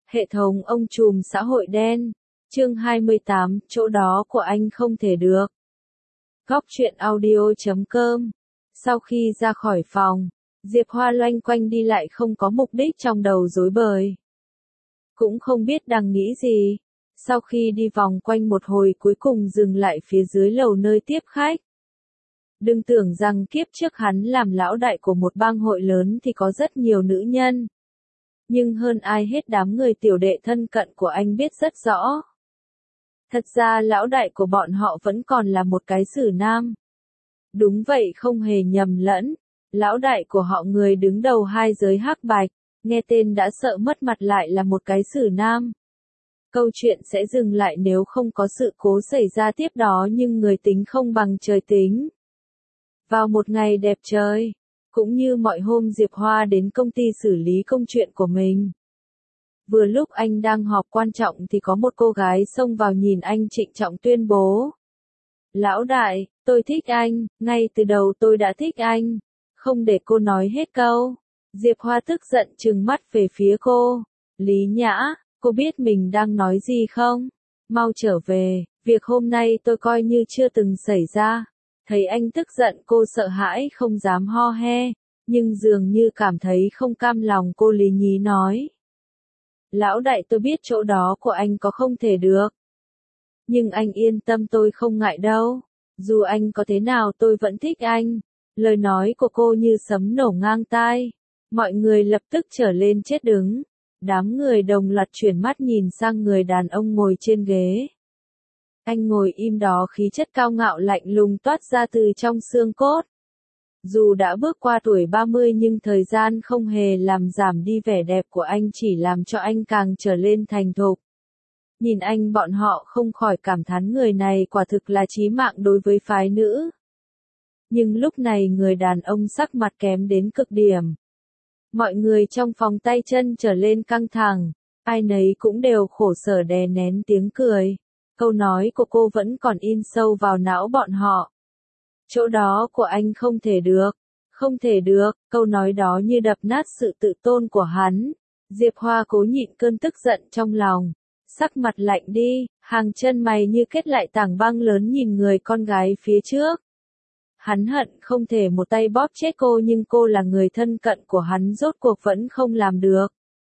Hệ thống ông trùm xã hội đen. Chương 28, chỗ đó của anh không thể được. Góc truyện audio.com. Sau khi ra khỏi phòng, Diệp Hoa loanh quanh đi lại không có mục đích, trong đầu rối bời. Cũng không biết đang nghĩ gì. Sau khi đi vòng quanh một hồi, cuối cùng dừng lại phía dưới lầu nơi tiếp khách. Đừng tưởng rằng kiếp trước hắn làm lão đại của một bang hội lớn thì có rất nhiều nữ nhân. Nhưng hơn ai hết đám người tiểu đệ thân cận của anh biết rất rõ. Thật ra lão đại của bọn họ vẫn còn là một cái xử nam. Đúng vậy, không hề nhầm lẫn. Lão đại của họ, người đứng đầu hai giới hắc bạch, nghe tên đã sợ mất mặt, lại là một cái xử nam. Câu chuyện sẽ dừng lại nếu không có sự cố xảy ra tiếp đó, nhưng người tính không bằng trời tính. Vào một ngày đẹp trời, cũng như mọi hôm, Diệp Hoa đến công ty xử lý công chuyện của mình. Vừa lúc anh đang họp quan trọng thì có một cô gái xông vào nhìn anh, trịnh trọng tuyên bố. Lão đại, tôi thích anh, ngay từ đầu tôi đã thích anh. Không để cô nói hết câu, Diệp Hoa tức giận trừng mắt về phía cô. Lý Nhã, cô biết mình đang nói gì không? Mau trở về, việc hôm nay tôi coi như chưa từng xảy ra. Thấy anh tức giận, cô sợ hãi không dám ho he, nhưng dường như cảm thấy không cam lòng, cô lý nhí nói. Lão đại, tôi biết chỗ đó của anh có không thể được. Nhưng anh yên tâm, tôi không ngại đâu. Dù anh có thế nào tôi vẫn thích anh. Lời nói của cô như sấm nổ ngang tai. Mọi người lập tức trở lên chết đứng. Đám người đồng loạt chuyển mắt nhìn sang người đàn ông ngồi trên ghế. Anh ngồi im đó, khí chất cao ngạo lạnh lùng toát ra từ trong xương cốt. Dù đã bước qua tuổi 30 nhưng thời gian không hề làm giảm đi vẻ đẹp của anh, chỉ làm cho anh càng trở lên thành thục. Nhìn anh, bọn họ không khỏi cảm thán người này quả thực là chí mạng đối với phái nữ. Nhưng lúc này người đàn ông sắc mặt kém đến cực điểm. Mọi người trong phòng tay chân trở lên căng thẳng, ai nấy cũng đều khổ sở đè nén tiếng cười. Câu nói của cô vẫn còn in sâu vào não bọn họ. Chỗ đó của anh không thể được, không thể được, câu nói đó như đập nát sự tự tôn của hắn. Diệp Hoa cố nhịn cơn tức giận trong lòng, sắc mặt lạnh đi, hàng chân mày như kết lại tảng băng lớn nhìn người con gái phía trước. Hắn hận không thể một tay bóp chết cô, nhưng cô là người thân cận của hắn, rốt cuộc vẫn không làm được.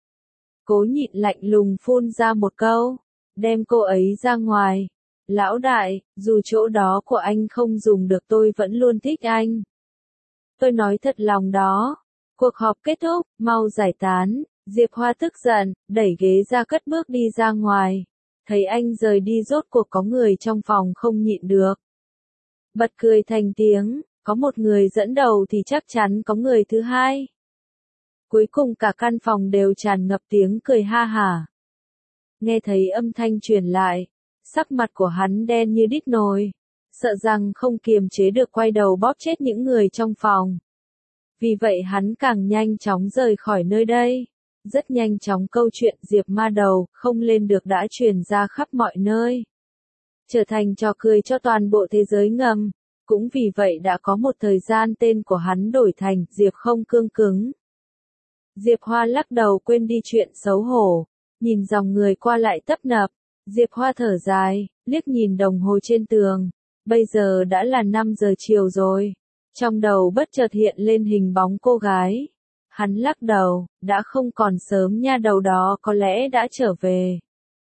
Cố nhịn lạnh lùng phun ra một câu, đem cô ấy ra ngoài. Lão đại, dù chỗ đó của anh không dùng được, tôi vẫn luôn thích anh. Tôi nói thật lòng đó. Cuộc họp kết thúc, mau giải tán. Diệp Hoa tức giận, đẩy ghế ra cất bước đi ra ngoài. Thấy anh rời đi, rốt cuộc có người trong phòng không nhịn được. Bật cười thành tiếng, có một người dẫn đầu thì chắc chắn có người thứ hai. Cuối cùng cả căn phòng đều tràn ngập tiếng cười ha hả. Nghe thấy âm thanh truyền lại, sắc mặt của hắn đen như đít nồi, sợ rằng không kiềm chế được quay đầu bóp chết những người trong phòng. Vì vậy hắn càng nhanh chóng rời khỏi nơi đây. Rất nhanh chóng câu chuyện Diệp Ma Đầu không lên được đã truyền ra khắp mọi nơi, trở thành trò cười cho toàn bộ thế giới ngầm. Cũng vì vậy đã có một thời gian tên của hắn đổi thành Diệp Không Cương Cứng. Diệp Hoa lắc đầu quên đi chuyện xấu hổ, nhìn dòng người qua lại tấp nập. Diệp Hoa thở dài, liếc nhìn đồng hồ trên tường. Bây giờ đã là 5 giờ chiều rồi. Trong đầu bất chợt hiện lên hình bóng cô gái. Hắn lắc đầu, đã không còn sớm nha, đầu đó có lẽ đã trở về.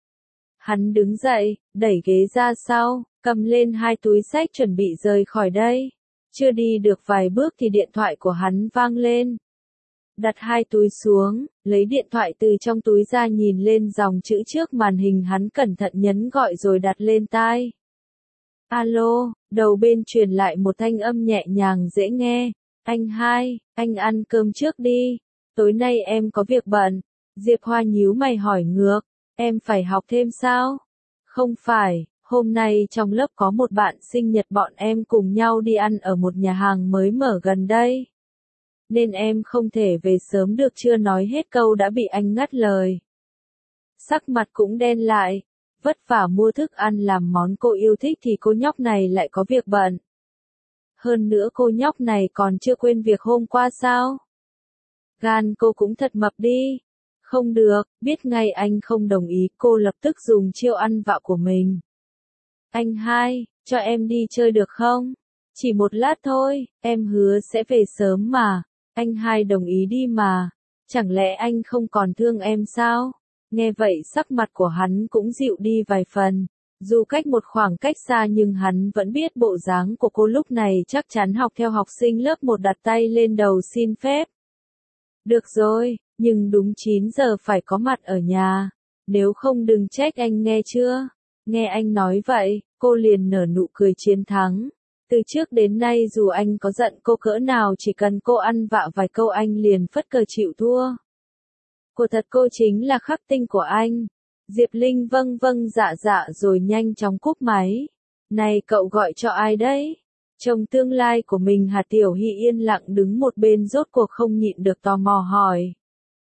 Hắn đứng dậy, đẩy ghế ra sau, cầm lên 2 túi xách chuẩn bị rời khỏi đây. Chưa đi được vài bước thì điện thoại của hắn vang lên. Đặt 2 túi xuống, lấy điện thoại từ trong túi ra, nhìn lên dòng chữ trước màn hình, hắn cẩn thận nhấn gọi rồi đặt lên tai. Alo, đầu bên truyền lại một thanh âm nhẹ nhàng dễ nghe. Anh hai, anh ăn cơm trước đi. Tối nay em có việc bận. Diệp Hoa nhíu mày hỏi ngược. Em phải học thêm sao? Không phải, hôm nay trong lớp có một bạn sinh nhật, bọn em cùng nhau đi ăn ở một nhà hàng mới mở gần đây. Nên em không thể về sớm được. Chưa nói hết câu đã bị anh ngắt lời. Sắc mặt cũng đen lại. Vất vả mua thức ăn làm món cô yêu thích thì cô nhóc này lại có việc bận. Hơn nữa cô nhóc này còn chưa quên việc hôm qua sao? Gan cô cũng thật mập đi. Không được, biết ngay anh không đồng ý, cô lập tức dùng chiêu ăn vạ của mình. Anh hai, cho em đi chơi được không? Chỉ một lát thôi, em hứa sẽ về sớm mà. Anh hai đồng ý đi mà. Chẳng lẽ anh không còn thương em sao? Nghe vậy sắc mặt của hắn cũng dịu đi vài phần. Dù cách một khoảng cách xa nhưng hắn vẫn biết bộ dáng của cô lúc này chắc chắn học theo học sinh lớp 1 đặt tay lên đầu xin phép. Được rồi, nhưng đúng 9 giờ phải có mặt ở nhà. Nếu không đừng trách anh nghe chưa? Nghe anh nói vậy, cô liền nở nụ cười chiến thắng. Từ trước đến nay dù anh có giận cô cỡ nào chỉ cần cô ăn vạ vài câu anh liền phất cờ chịu thua. Cô thật cô chính là khắc tinh của anh. Diệp Linh vâng vâng dạ dạ rồi nhanh chóng cúp máy. Này cậu gọi cho ai đấy? Chồng tương lai của mình Hà Tiểu Hy yên lặng đứng một bên rốt cuộc không nhịn được tò mò hỏi.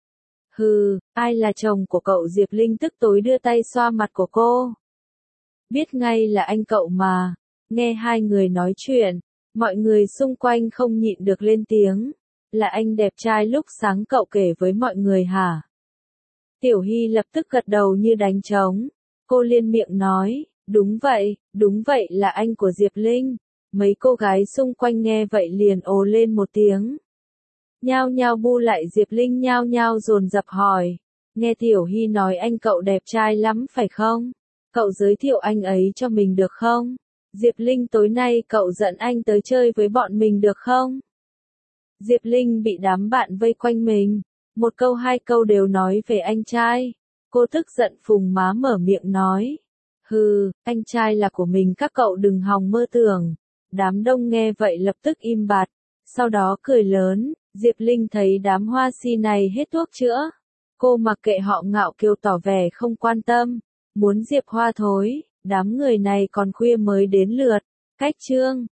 Hừ, ai là chồng của cậu? Diệp Linh tức tối đưa tay xoa mặt của cô. Biết ngay là anh cậu mà. Nghe hai người nói chuyện, mọi người xung quanh không nhịn được lên tiếng. Là anh đẹp trai lúc sáng cậu kể với mọi người hả? Tiểu Hy lập tức gật đầu như đánh trống. Cô liên miệng nói, đúng vậy là anh của Diệp Linh. Mấy cô gái xung quanh nghe vậy liền ồ lên một tiếng. Nhao nhao bu lại Diệp Linh nhao nhao dồn dập hỏi. Nghe Tiểu Hy nói anh cậu đẹp trai lắm phải không? Cậu giới thiệu anh ấy cho mình được không? Diệp Linh tối nay cậu dẫn anh tới chơi với bọn mình được không? Diệp Linh bị đám bạn vây quanh mình. Một câu hai câu đều nói về anh trai. Cô tức giận phùng má mở miệng nói. Hừ, anh trai là của mình các cậu đừng hòng mơ tưởng. Đám đông nghe vậy lập tức im bặt. Sau đó cười lớn, Diệp Linh thấy đám hoa si này hết thuốc chữa. Cô mặc kệ họ ngạo kiều tỏ vẻ không quan tâm. Muốn Diệp Hoa thối, đám người này còn khuya mới đến lượt. Cách chương